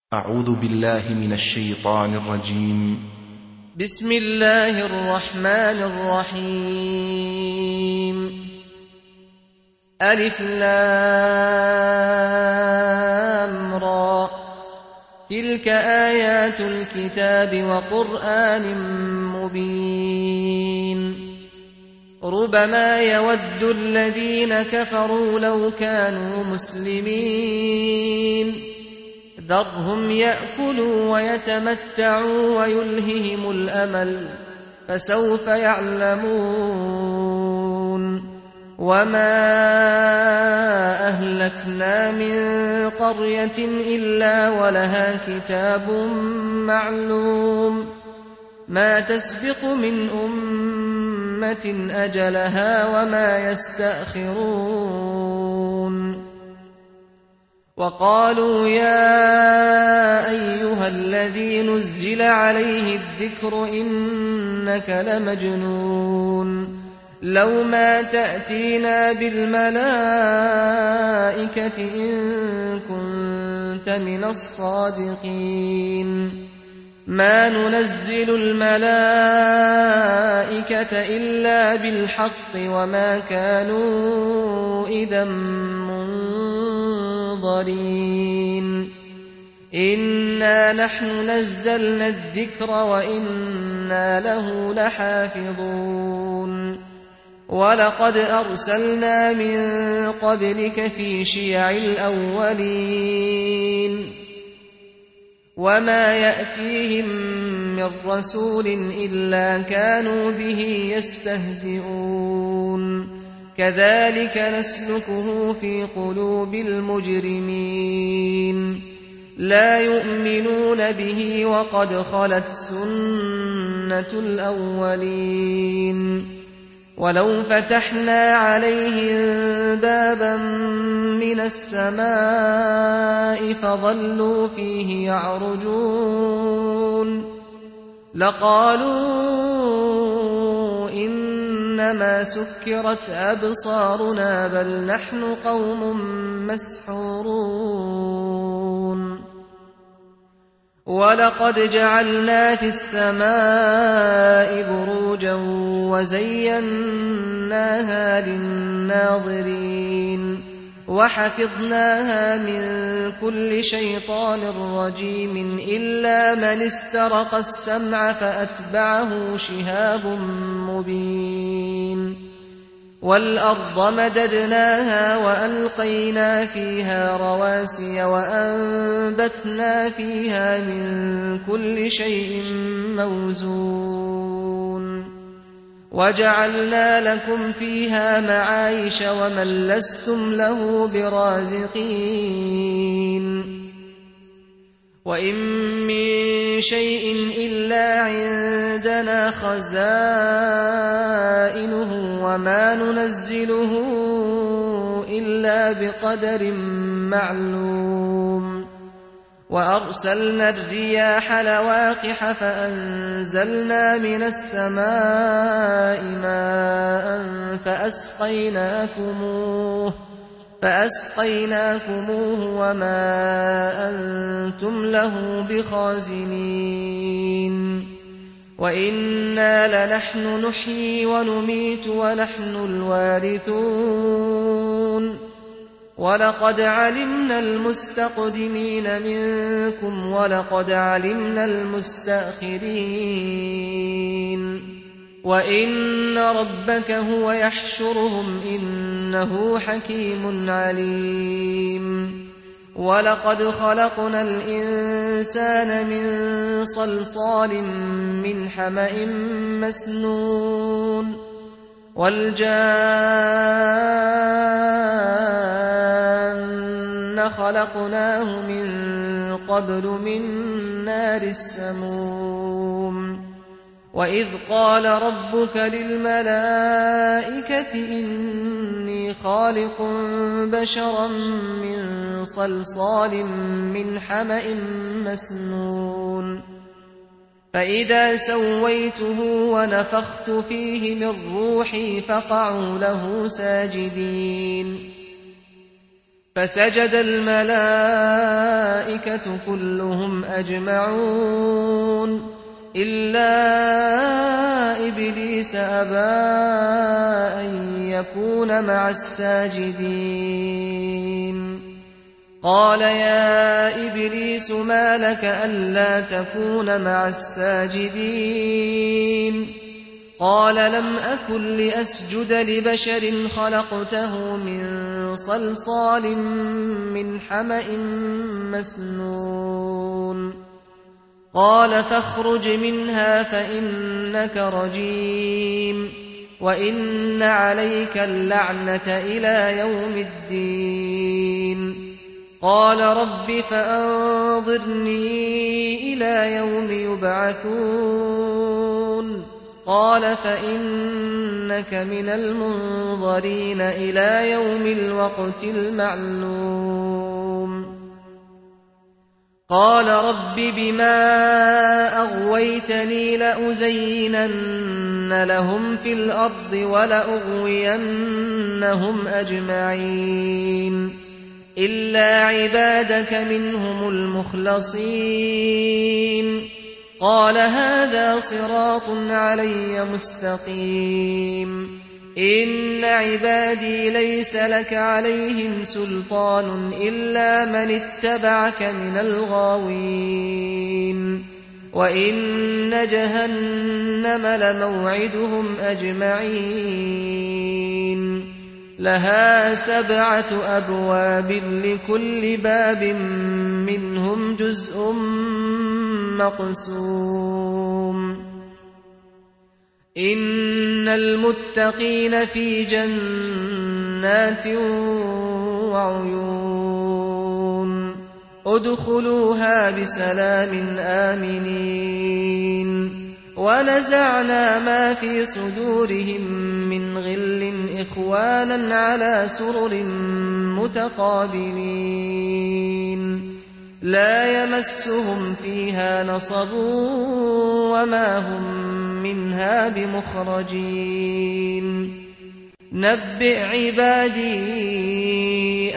أعوذ بالله من الشيطان الرجيم. بسم الله الرحمن الرحيم. ألف لام را، تلك آيات الكتاب وقرآن مبين. ربما يود الذين كفروا لو كانوا مسلمين، ذرهم يأكلوا ويتمتعوا ويلههم الأمل، فسوف يعلمون. وما أهلكنا من قرية إلا ولها كتاب معلوم، ما تسبق من أمة أجلها وما يستأخرون. وقالوا يا أيها الذي نزل عليه الذكر إنك لمجنون، لو ما تأتينا بالملائكة إن كنت من الصادقين، ما ننزل الملائكة إلا بالحق وما كانوا إذا منظرين. إنا نحن نزلنا الذكر وإنا له لحافظون. ولقد أرسلنا من قبلك في شيع الأولين، وما يأتيهم من رسول إلا كانوا به يستهزئون. كذلك نسلكه في قلوب المجرمين، لا يؤمنون به وقد خلت سنة الأولين. ولو فتحنا عليهم بابا من السماء فظلوا فيه يعرجون لقالوا إنما سكرت أبصارنا بل نحن قوم مسحورون. ولقد جعلنا في السماء بروجا وزيناها للناظرين، وحفظناها من كل شيطان رجيم إلا من استرق السمع فأتبعه شهاب مبين. والأرض مددناها وألقينا فيها رواسي وأنبتنا فيها من كل شيء موزون، وجعلنا لكم فيها معايش ومن لستم له برازقين. وإن من شيء إلا عندنا خزائنه وما ننزله إلا بقدر معلوم. وأرسلنا الرياح لواقح فأنزلنا من السماء ماء فأسقيناكموه وما أنتم له بخازنين. وإنا لنحن نحيي ونميت ونحن الوارثون. ولقد علمنا المستقدمين منكم ولقد علمنا المستأخرين. وإن ربك هو يحشرهم إنه حكيم عليم. ولقد خلقنا الإنسان من صلصال من حمأ مسنون، والجان خلقناه من قبل من نار السموم. وإذ قال ربك للملائكة إني خالق بشرا من صلصال من حمأ مسنون، فإذا سويته ونفخت فيه من روحي فقعوا له ساجدين. فسجد الملائكة كلهم أجمعون إلا إبليس أبى أن يكون مع الساجدين. قال يا إبليس ما لك ألا تكون مع الساجدين؟ قال لم أكن لأسجد لبشر خلقته من صلصال من حمأ مسنون. قال فاخرج منها فإنك رجيم وإن عليك اللعنة إلى يوم الدين. قال رب فأنظرني إلى يوم يبعثون. قال فإنك من المنظرين إلى يوم الوقت المعلوم. قال رب بما أغويتني لأزينن لهم في الأرض ولأغوينهم أجمعين إلا عبادك منهم المخلصين. قال هذا صراط علي مستقيم. إن عبادي ليس لك عليهم سلطان إلا من اتبعك من الغاوين. وإن جهنم لموعدهم أجمعين لها 7 أبواب لكل باب منهم جزء مقسوم. إن المتقين في جنات وعيون ادخلوها بسلام آمنين. ونزعنا ما في صدورهم من غل إخوانا على سرر متقابلين لا يمسهم فيها نصب وما هم منها بمخرجين. نبئ عبادي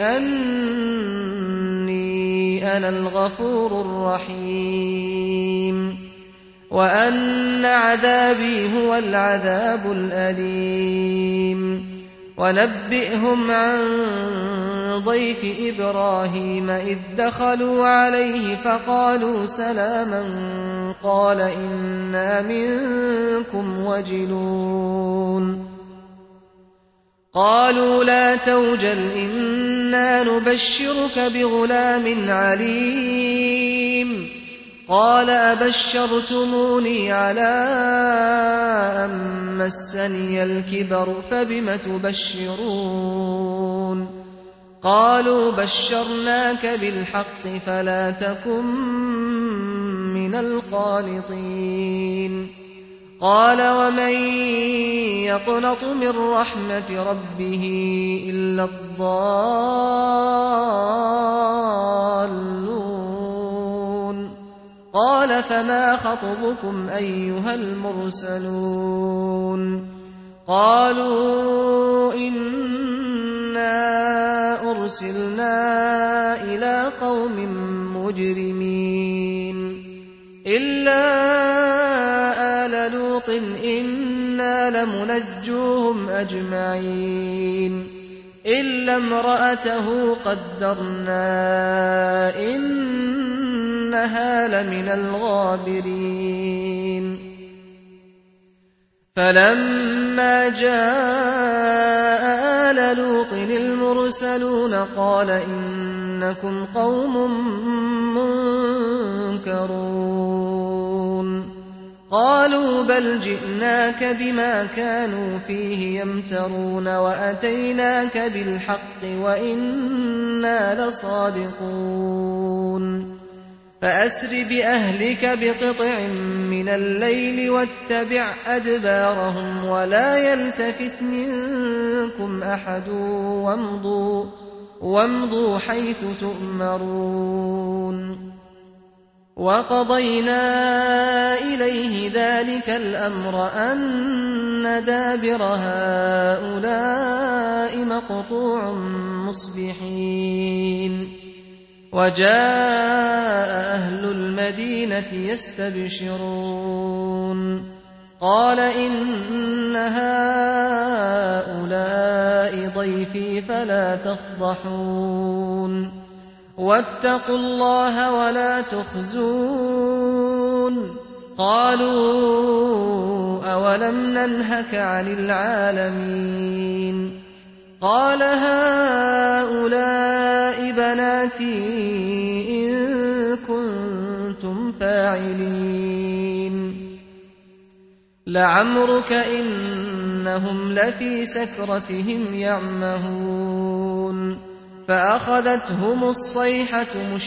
أني أنا الغفور الرحيم وأن عذابي هو العذاب الأليم. ونبئهم عن ضيف إبراهيم إذ دخلوا عليه فقالوا سلاما قال إنا منكم وجلون. قالوا لا توجل إنا نبشرك بغلام عليم. قال أبشرتموني على أن مسني الكبر فبم تبشرون؟ قالوا بشرناك بالحق فلا تكن من القانطين. قال ومن يقنط من رحمة ربه إلا الضالون. قال فما خطبكم أيها المرسلون؟ قالوا إنا أرسلنا إلى قوم مجرمين إلا آل لوط إنا لمنجوهم أجمعين إلا امرأته قدرنا إنها لمن الغابرين. فلما جاء آل لوط المرسلون قال إنكم قوم منكرون. قالوا بل جئناك بما كانوا فيه يمترون وأتيناك بالحق وإنا لصادقون. فأسر بأهلك بقطع من الليل واتبع أدبارهم ولا يلتفت منكم أحد وامضوا حيث تؤمرون. وقضينا إليه ذلك الأمر أن دابر هؤلاء مقطوع مصبحين وجاء أهل المدينة يستبشرون قال إن هؤلاء ضيفي فلا تفضحون واتقوا الله ولا تخزون قالوا أولم ننهك عن العالمين قال هؤلاء بناتي إن كنتم فاعلين لعمرك إنهم لفي سكرتهم يعمهون فأخذتهم الصيحة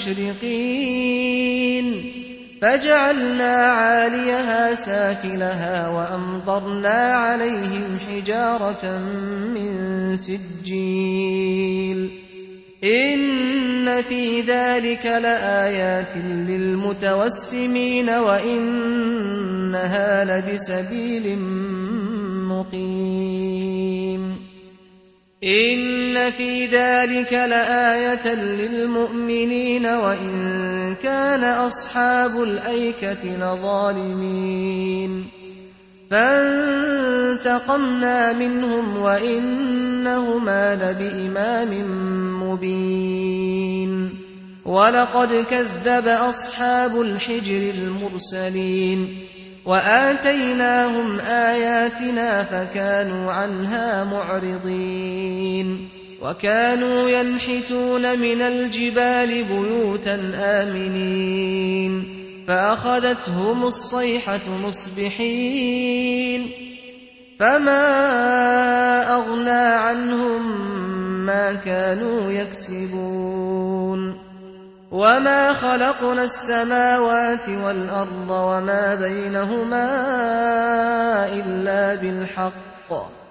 مشرقين فجعلنا عاليها سافلها وأمطرنا عليهم حجارة من سجيل إن في ذلك لآيات للمتوسمين وإنها لبسبيل مقيم إن في ذلك لآية للمؤمنين وإن كان أصحاب الأيكة لظالمين فانتقمنا منهم وإنهما لبإمام مبين ولقد كذب أصحاب الحجر المرسلين وآتيناهم آياتنا فكانوا عنها معرضين وكانوا ينحتون من الجبال بيوتا آمنين فأخذتهم الصيحة مصبحين فما أغنى عنهم ما كانوا يكسبون وما خلقنا السماوات والأرض وما بينهما إلا بالحق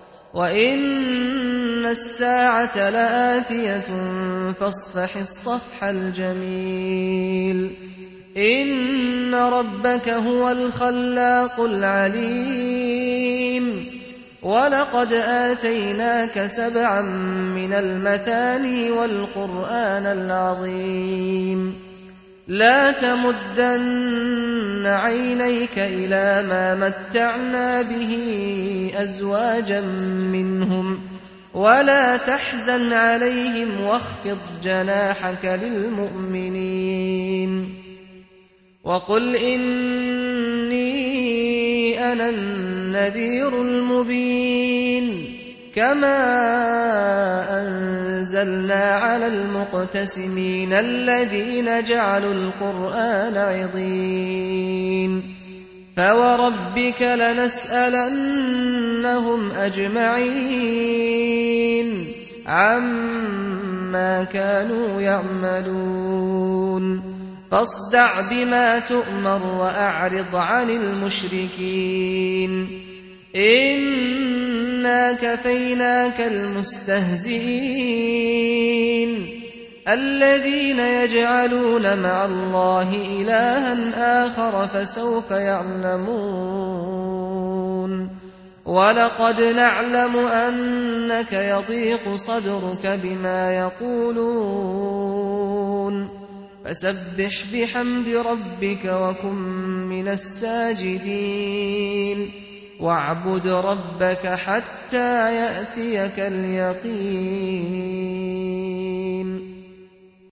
وإن الساعة لآتية فاصفح الصفح الجميل إن ربك هو الخلاق العليم ولقد آتيناك 7 من المثاني والقرآن العظيم لا تمدن عينيك إلى ما متعنا به أزواجا منهم ولا تحزن عليهم واخفض جناحك للمؤمنين وقل إني أنا النذير المبين كما أنزلنا على المقتسمين الذين جعلوا القرآن عضين فوربك لنسألنهم أجمعين عما كانوا يعملون فاصدع بما تؤمر وأعرض عن المشركين إنا كفيناك المستهزئين الذين يجعلون مع الله إلها آخر فسوف يعلمون ولقد نعلم أنك يضيق صدرك بما يقولون فسبح بحمد ربك وكن من الساجدين واعبد ربك حتى يأتيك اليقين